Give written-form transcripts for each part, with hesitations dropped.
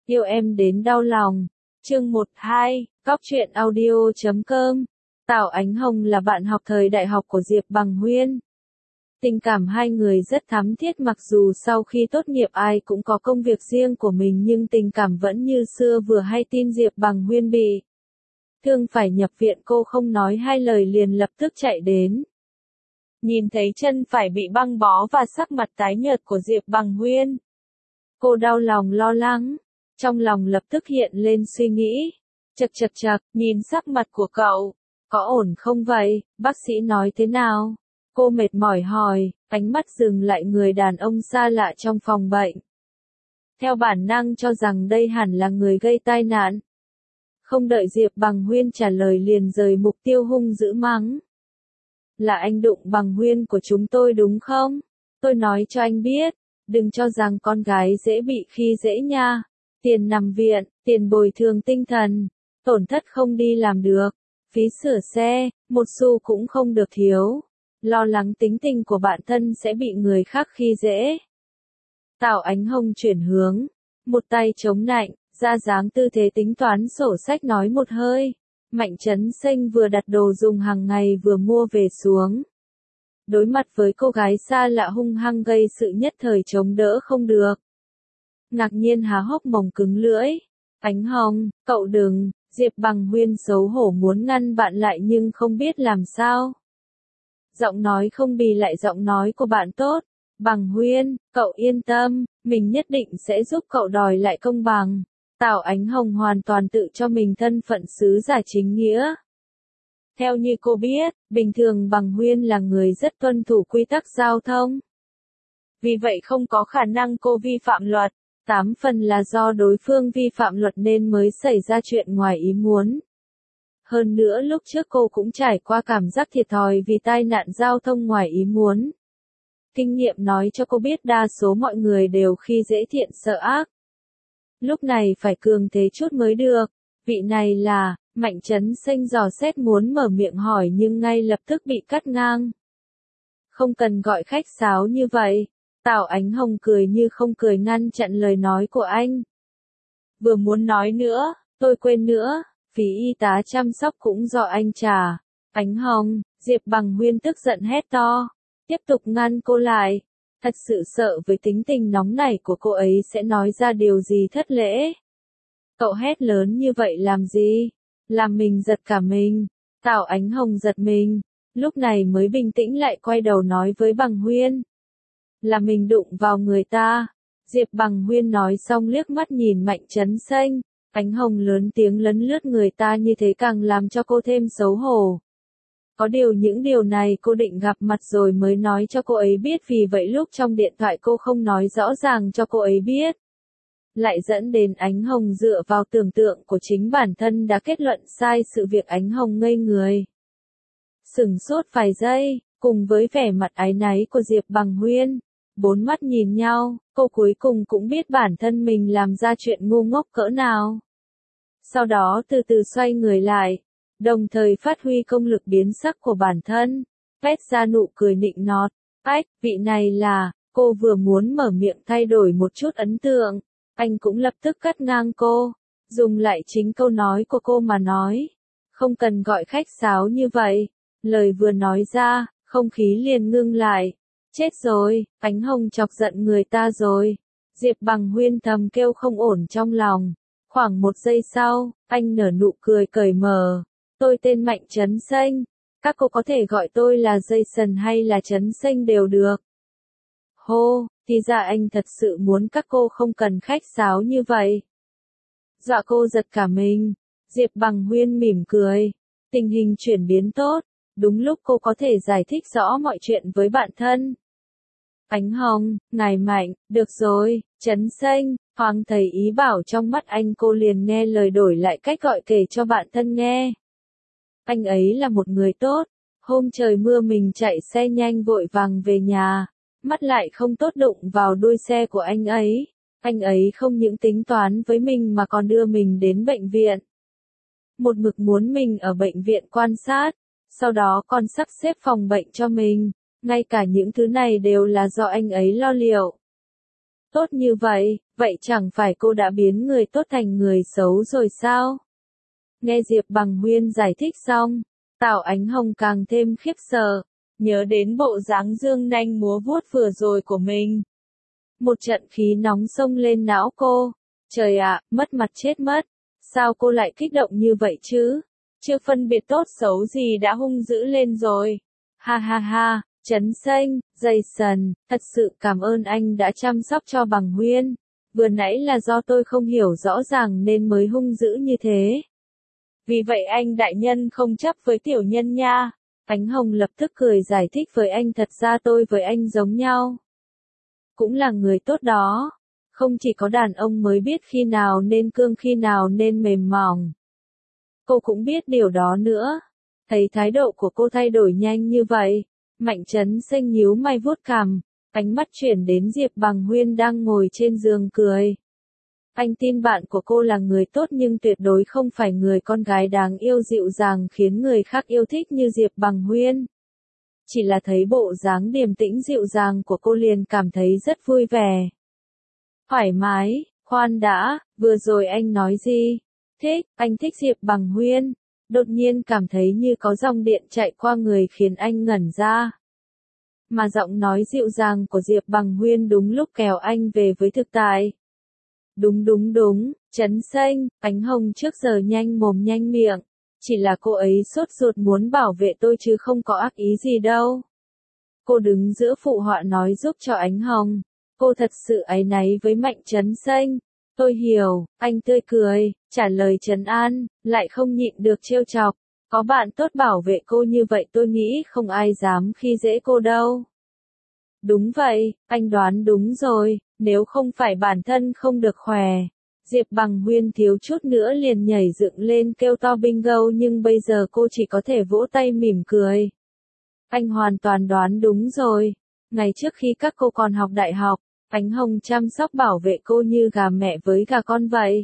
Yêu em đến đau lòng. Chương 12, Cóc truyện audio.com. Tào Ánh Hồng là bạn học thời đại học của Diệp Bằng Huyên. Tình cảm hai người rất thắm thiết, mặc dù sau khi tốt nghiệp ai cũng có công việc riêng của mình nhưng tình cảm vẫn như xưa. Vừa hay tin Diệp Bằng Huyên bị thương phải nhập viện, cô không nói hai lời liền lập tức chạy đến. Nhìn thấy chân phải bị băng bó và sắc mặt tái nhợt của Diệp Bằng Huyên, cô đau lòng lo lắng, trong lòng lập tức hiện lên suy nghĩ. Chật, nhìn sắc mặt của cậu, có ổn không vậy, bác sĩ nói thế nào? Cô mệt mỏi hỏi, ánh mắt dừng lại người đàn ông xa lạ trong phòng bệnh. Theo bản năng cho rằng đây hẳn là người gây tai nạn. Không đợi Diệp Bằng Huyên trả lời liền rời mục tiêu, hung dữ mắng. Là anh Đụng Bằng Huyên của chúng tôi đúng không? Tôi nói cho anh biết, đừng cho rằng con gái dễ bị khi dễ nha. Tiền nằm viện, tiền bồi thường tinh thần, tổn thất không đi làm được, phí sửa xe, một xu cũng không được thiếu. Lo lắng tính tình của bạn thân sẽ bị người khác khi dễ. Tào Ánh Hồng chuyển hướng, một tay chống nạnh, ra dáng tư thế tính toán sổ sách nói một hơi. Mạnh Trấn Xanh vừa đặt đồ dùng hàng ngày vừa mua về xuống. Đối mặt với cô gái xa lạ hung hăng gây sự nhất thời chống đỡ không được. Ngạc nhiên há hốc mồm cứng lưỡi. Ánh Hồng, cậu đừng, Diệp Bằng Huyên xấu hổ muốn ngăn bạn lại nhưng không biết làm sao. Giọng nói không bì lại giọng nói của bạn tốt. Bằng Huyên, cậu yên tâm, mình nhất định sẽ giúp cậu đòi lại công bằng. Tào Ánh Hồng hoàn toàn tự cho mình thân phận sứ giả chính nghĩa. Theo như cô biết, bình thường Bằng Huyên là người rất tuân thủ quy tắc giao thông. Vì vậy không có khả năng cô vi phạm luật, 8 phần là do đối phương vi phạm luật nên mới xảy ra chuyện ngoài ý muốn. Hơn nữa lúc trước cô cũng trải qua cảm giác thiệt thòi vì tai nạn giao thông ngoài ý muốn. Kinh nghiệm nói cho cô biết đa số mọi người đều khi dễ thiện sợ ác. Lúc này phải cường thế chút mới được. Vị này là, Mạnh Trấn Xanh dò xét muốn mở miệng hỏi nhưng ngay lập tức bị cắt ngang. Không cần gọi khách sáo như vậy. Tào Ánh Hồng cười như không cười ngăn chặn lời nói của anh. Vừa muốn nói nữa, tôi quên nữa, phí y tá chăm sóc cũng do anh trả. Ánh Hồng, Diệp Bằng Huyên tức giận hét to, tiếp tục ngăn cô lại. Thật sự sợ với tính tình nóng nảy của cô ấy sẽ nói ra điều gì thất lễ. Cậu hét lớn như vậy làm gì? Làm mình giật cả mình. Tào Ánh Hồng giật mình, lúc này mới bình tĩnh lại quay đầu nói với Bằng Huyên. Là mình đụng vào người ta. Diệp Bằng Huyên nói xong liếc mắt nhìn Mạnh Trấn Xanh. Ánh Hồng lớn tiếng lấn lướt người ta như thế càng làm cho cô thêm xấu hổ. Có điều những điều này cô định gặp mặt rồi mới nói cho cô ấy biết, vì vậy lúc trong điện thoại cô không nói rõ ràng cho cô ấy biết. Lại dẫn đến Ánh Hồng dựa vào tưởng tượng của chính bản thân đã kết luận sai sự việc. Ánh Hồng ngây người. Sửng sốt vài giây, cùng với vẻ mặt áy náy của Diệp Bằng Huyên. Bốn mắt nhìn nhau, cô cuối cùng cũng biết bản thân mình làm ra chuyện ngu ngốc cỡ nào. Sau đó từ từ xoay người lại, đồng thời phát huy công lực biến sắc của bản thân, vét ra nụ cười nịnh nọt. Ách, vị này là, cô vừa muốn mở miệng thay đổi một chút ấn tượng, anh cũng lập tức cắt ngang cô, dùng lại chính câu nói của cô mà nói. Không cần gọi khách sáo như vậy. Lời vừa nói ra, không khí liền ngưng lại. Chết rồi, Ánh Hồng chọc giận người ta rồi. Diệp Bằng Huyên thầm kêu không ổn trong lòng. Khoảng 1 giây sau, anh nở nụ cười cởi mở. Tôi tên Mạnh Trấn Xanh. Các cô có thể gọi tôi là Jason hay là Trấn Xanh đều được. Hô, thì ra anh thật sự muốn các cô không cần khách sáo như vậy. Dọa cô giật cả mình. Diệp Bằng Huyên mỉm cười. Tình hình chuyển biến tốt. Đúng lúc cô có thể giải thích rõ mọi chuyện với bạn thân. Ánh Hồng, ngài Mạnh, được rồi, Trấn Xanh, Hoàng thầy ý bảo trong mắt anh. Cô liền nghe lời đổi lại cách gọi kể cho bạn thân nghe. Anh ấy là một người tốt. Hôm trời mưa mình chạy xe nhanh vội vàng về nhà. Mắt lại không tốt đụng vào đuôi xe của anh ấy. Anh ấy không những tính toán với mình mà còn đưa mình đến bệnh viện. Một mực muốn mình ở bệnh viện quan sát. Sau đó còn sắp xếp phòng bệnh cho mình. Ngay cả những thứ này đều là do anh ấy lo liệu. Tốt như vậy, vậy chẳng phải cô đã biến người tốt thành người xấu rồi sao? Nghe Diệp Bằng Huyên giải thích xong, Tào Ánh Hồng càng thêm khiếp sợ, nhớ đến bộ dáng dương nanh múa vuốt vừa rồi của mình. Một trận khí nóng xông lên não cô. Trời ạ, mất mặt chết mất. Sao cô lại kích động như vậy chứ? Chưa phân biệt tốt xấu gì đã hung dữ lên rồi. Ha ha ha, Trấn Xanh, Jason, thật sự cảm ơn anh đã chăm sóc cho Bằng Huyên. Vừa nãy là do tôi không hiểu rõ ràng nên mới hung dữ như thế. Vì vậy anh đại nhân không chấp với tiểu nhân nha. Ánh Hồng lập tức cười giải thích với anh, thật ra tôi với anh giống nhau. Cũng là người tốt đó. Không chỉ có đàn ông mới biết khi nào nên cương khi nào nên mềm mỏng. Cô cũng biết điều đó nữa. Thấy thái độ của cô thay đổi nhanh như vậy, Mạnh Trấn Xanh nhíu mày vuốt cằm, ánh mắt chuyển đến Diệp Bằng Huyên đang ngồi trên giường cười. Anh tin bạn của cô là người tốt nhưng tuyệt đối không phải người con gái đáng yêu dịu dàng khiến người khác yêu thích như Diệp Bằng Huyên. Chỉ là thấy bộ dáng điềm tĩnh dịu dàng của cô liền cảm thấy rất vui vẻ. Thoải mái, khoan đã, vừa rồi anh nói gì? Thích, anh thích Diệp Bằng Huyên. Đột nhiên cảm thấy như có dòng điện chạy qua người khiến anh ngẩn ra. Mà giọng nói dịu dàng của Diệp Bằng Huyên đúng lúc kéo anh về với thực tại. Đúng, Trấn Xanh, Ánh Hồng trước giờ nhanh mồm nhanh miệng. Chỉ là cô ấy sốt ruột muốn bảo vệ tôi chứ không có ác ý gì đâu. Cô đứng giữa phụ họa nói giúp cho Ánh Hồng. Cô thật sự áy náy với Mạnh Trấn Xanh. Tôi hiểu, anh tươi cười, trả lời trấn an, lại không nhịn được trêu chọc. Có bạn tốt bảo vệ cô như vậy tôi nghĩ không ai dám khi dễ cô đâu. Đúng vậy, anh đoán đúng rồi, nếu không phải bản thân không được khỏe. Diệp Bằng Huyên thiếu chút nữa liền nhảy dựng lên kêu to bingo nhưng bây giờ cô chỉ có thể vỗ tay mỉm cười. Anh hoàn toàn đoán đúng rồi. Ngày trước khi các cô còn học đại học, Ánh Hồng chăm sóc bảo vệ cô như gà mẹ với gà con vậy.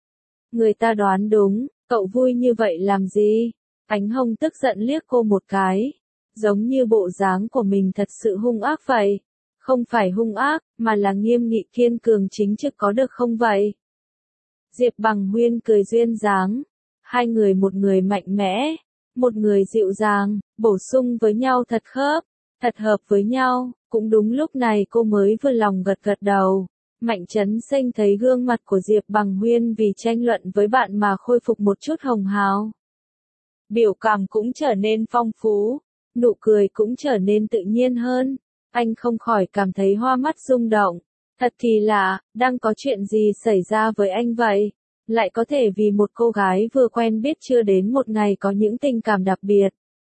Người ta đoán đúng, cậu vui như vậy làm gì? Ánh Hồng tức giận liếc cô một cái. Giống như bộ dáng của mình thật sự hung ác vậy. Không phải hung ác, mà là nghiêm nghị kiên cường chính trực có được không vậy? Diệp Bằng Huyên cười duyên dáng. Hai người, một người mạnh mẽ, một người dịu dàng, bổ sung với nhau thật khớp, thật hợp với nhau. Cũng đúng lúc này cô mới vừa lòng gật gật đầu. Mạnh Trấn Xanh thấy gương mặt của Diệp Bằng Huyên vì tranh luận với bạn mà khôi phục một chút hồng hào. Biểu cảm cũng trở nên phong phú, nụ cười cũng trở nên tự nhiên hơn. Anh không khỏi cảm thấy hoa mắt rung động. Thật kỳ lạ, đang có chuyện gì xảy ra với anh vậy? Lại có thể vì một cô gái vừa quen biết chưa đến một ngày có những tình cảm đặc biệt.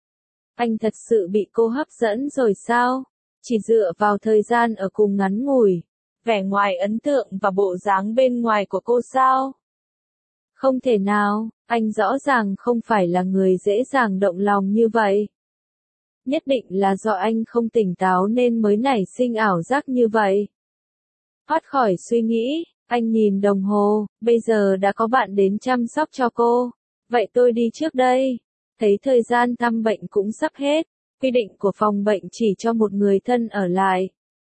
Anh thật sự bị cô hấp dẫn rồi sao? Chỉ dựa vào thời gian ở cùng ngắn ngủi, vẻ ngoài ấn tượng và bộ dáng bên ngoài của cô sao? Không thể nào, anh rõ ràng không phải là người dễ dàng động lòng như vậy. Nhất định là do anh không tỉnh táo nên mới nảy sinh ảo giác như vậy. Thoát khỏi suy nghĩ, anh nhìn đồng hồ, bây giờ đã có bạn đến chăm sóc cho cô. Vậy tôi đi trước đây. Thấy thời gian thăm bệnh cũng sắp hết, quy định của phòng bệnh chỉ cho một người thân ở lại.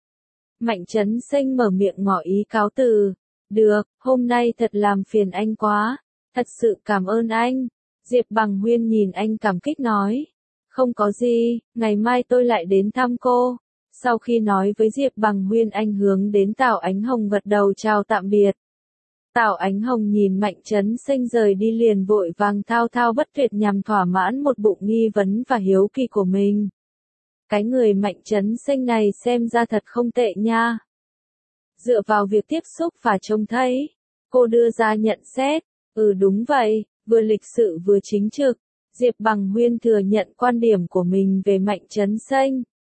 Mạnh Trấn Xanh mở miệng ngỏ ý cáo từ. Được, hôm nay thật làm phiền anh quá. Thật sự cảm ơn anh. Diệp Bằng Huyên nhìn anh cảm kích nói. Không có gì, ngày mai tôi lại đến thăm cô. Sau khi nói với Diệp Bằng Huyên anh hướng đến Tào Ánh Hồng gật đầu chào tạm biệt. Tào Ánh Hồng nhìn Mạnh Trấn Xanh rời đi liền vội vàng thao thao bất tuyệt nhằm thỏa mãn một bụng nghi vấn và hiếu kỳ của mình. Cái người Mạnh Trấn Xanh này xem ra thật không tệ nha. Dựa vào việc tiếp xúc và trông thấy, cô đưa ra nhận xét. Đúng vậy, vừa lịch sự vừa chính trực. Diệp Bằng Huyên thừa nhận quan điểm của mình về Mạnh Trấn Xanh.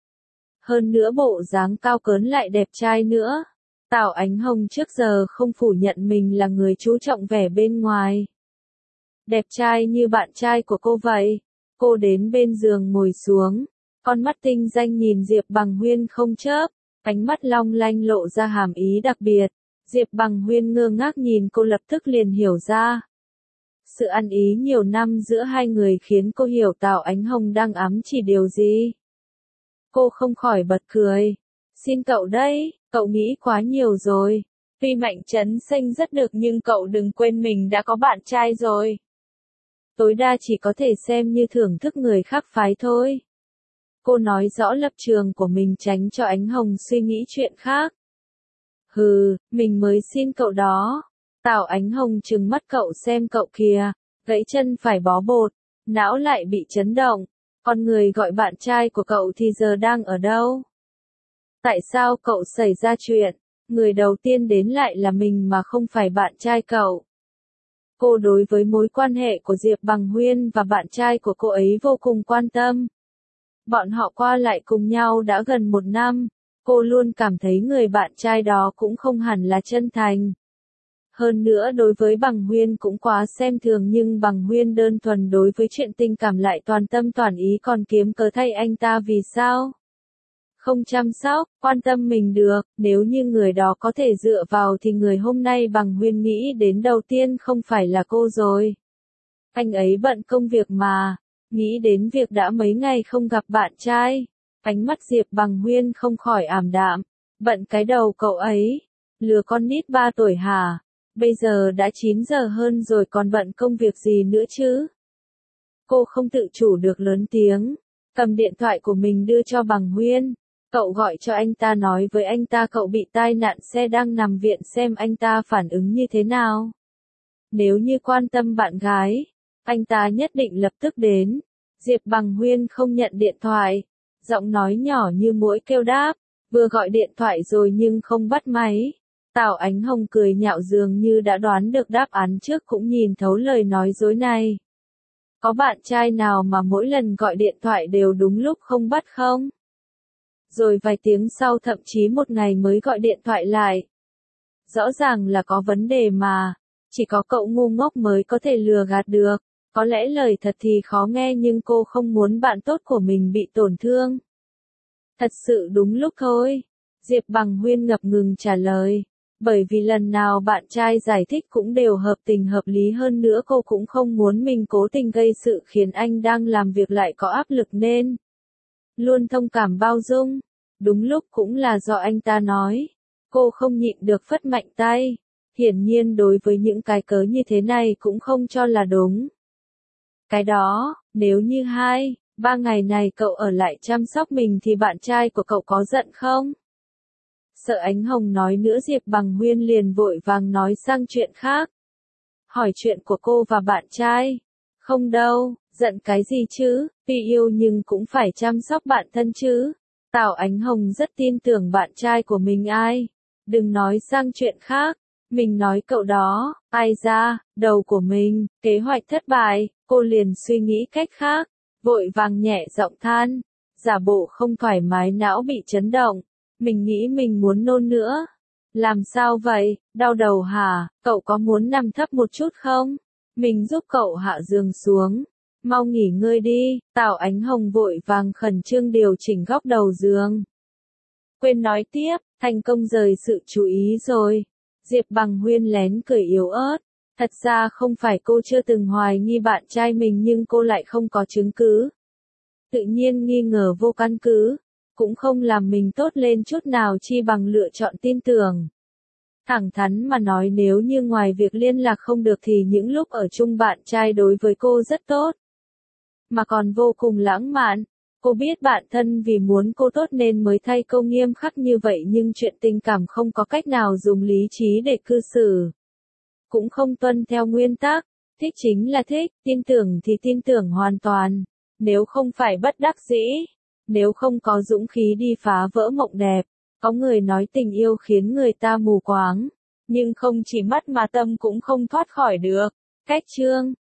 Hơn nữa bộ dáng cao cớn lại đẹp trai nữa. Tào Ánh Hồng trước giờ không phủ nhận mình là người chú trọng vẻ bên ngoài. Đẹp trai như bạn trai của cô vậy. Cô đến bên giường ngồi xuống. Con mắt tinh danh nhìn Diệp Bằng Huyên không chớp. Ánh mắt long lanh lộ ra hàm ý đặc biệt. Diệp Bằng Huyên ngơ ngác nhìn cô lập tức liền hiểu ra. Sự ăn ý nhiều năm giữa hai người khiến cô hiểu Tào Ánh Hồng đang ám chỉ điều gì. Cô không khỏi bật cười. Xin cậu đấy, cậu nghĩ quá nhiều rồi. Tuy Mạnh Trấn Xanh rất được nhưng cậu đừng quên mình đã có bạn trai rồi. Tối đa chỉ có thể xem như thưởng thức người khác phái thôi. Cô nói rõ lập trường của mình tránh cho Ánh Hồng suy nghĩ chuyện khác. Hừ, mình mới xin cậu đó. Tào Ánh Hồng trừng mắt cậu xem cậu kìa, gãy chân phải bó bột, não lại bị chấn động. Con người gọi bạn trai của cậu thì giờ đang ở đâu? Tại sao cậu xảy ra chuyện? Người đầu tiên đến lại là mình mà không phải bạn trai cậu. Cô đối với mối quan hệ của Diệp Bằng Huyên và bạn trai của cô ấy vô cùng quan tâm. Bọn họ qua lại cùng nhau đã gần 1 năm, cô luôn cảm thấy người bạn trai đó cũng không hẳn là chân thành. Hơn nữa đối với Bằng Huyên cũng quá xem thường nhưng Bằng Huyên đơn thuần đối với chuyện tình cảm lại toàn tâm toàn ý còn kiếm cớ thay anh ta vì sao? Không chăm sóc, quan tâm mình được, nếu như người đó có thể dựa vào thì người hôm nay Bằng Huyên nghĩ đến đầu tiên không phải là cô rồi. Anh ấy bận công việc mà, nghĩ đến việc đã mấy ngày không gặp bạn trai. Ánh mắt Diệp Bằng Huyên không khỏi ảm đạm, bận cái đầu cậu ấy, lừa con nít 3 tuổi hả? Bây giờ đã 9 giờ hơn rồi còn bận công việc gì nữa chứ? Cô không tự chủ được lớn tiếng, cầm điện thoại của mình đưa cho Bằng Huyên. Cậu gọi cho anh ta nói với anh ta cậu bị tai nạn xe đang nằm viện xem anh ta phản ứng như thế nào. Nếu như quan tâm bạn gái, anh ta nhất định lập tức đến. Diệp Bằng Huyên không nhận điện thoại, giọng nói nhỏ như muỗi kêu đáp, vừa gọi điện thoại rồi nhưng không bắt máy. Tào Ánh Hồng cười nhạo dường như đã đoán được đáp án trước cũng nhìn thấu lời nói dối này. Có bạn trai nào mà mỗi lần gọi điện thoại đều đúng lúc không bắt không? Rồi vài tiếng sau thậm chí 1 ngày mới gọi điện thoại lại. Rõ ràng là có vấn đề mà, chỉ có cậu ngu ngốc mới có thể lừa gạt được. Có lẽ lời thật thì khó nghe nhưng cô không muốn bạn tốt của mình bị tổn thương. Thật sự đúng lúc thôi. Diệp Bằng Huyên ngập ngừng trả lời. Bởi vì lần nào bạn trai giải thích cũng đều hợp tình hợp lý hơn nữa cô cũng không muốn mình cố tình gây sự khiến anh đang làm việc lại có áp lực nên. Luôn thông cảm bao dung. Đúng lúc cũng là do anh ta nói. Cô không nhịn được phất mạnh tay. Hiển nhiên đối với những cái cớ như thế này cũng không cho là đúng. Cái đó, nếu như 2-3 ngày này cậu ở lại chăm sóc mình thì bạn trai của cậu có giận không? Sợ Ánh Hồng nói nữa Diệp Bằng Huyên liền vội vàng nói sang chuyện khác. Hỏi chuyện của cô và bạn trai. Không đâu, giận cái gì chứ, tuy yêu nhưng cũng phải chăm sóc bạn thân chứ. Tào Ánh Hồng rất tin tưởng bạn trai của mình ai. Đừng nói sang chuyện khác. Mình nói cậu đó, ai ra, đầu của mình, kế hoạch thất bại, cô liền suy nghĩ cách khác, vội vàng nhẹ giọng than, giả bộ không thoải mái não bị chấn động, mình nghĩ mình muốn nôn nữa. Làm sao vậy, đau đầu hả, cậu có muốn nằm thấp một chút không? Mình giúp cậu hạ giường xuống, mau nghỉ ngơi đi, Tào Ánh Hồng vội vàng khẩn trương điều chỉnh góc đầu giường. Quên nói tiếp, thành công rời sự chú ý rồi. Diệp Bằng Huyên lén cười yếu ớt. Thật ra không phải cô chưa từng hoài nghi bạn trai mình nhưng cô lại không có chứng cứ. Tự nhiên nghi ngờ vô căn cứ, cũng không làm mình tốt lên chút nào chi bằng lựa chọn tin tưởng. Thẳng thắn mà nói nếu như ngoài việc liên lạc không được thì những lúc ở chung bạn trai đối với cô rất tốt. Mà còn vô cùng lãng mạn. Cô biết bạn thân vì muốn cô tốt nên mới thay câu nghiêm khắc như vậy nhưng chuyện tình cảm không có cách nào dùng lý trí để cư xử. Cũng không tuân theo nguyên tắc, thích chính là thích, tin tưởng thì tin tưởng hoàn toàn. Nếu không phải bất đắc dĩ, nếu không có dũng khí đi phá vỡ mộng đẹp, có người nói tình yêu khiến người ta mù quáng, nhưng không chỉ mắt mà tâm cũng không thoát khỏi được. Cách chương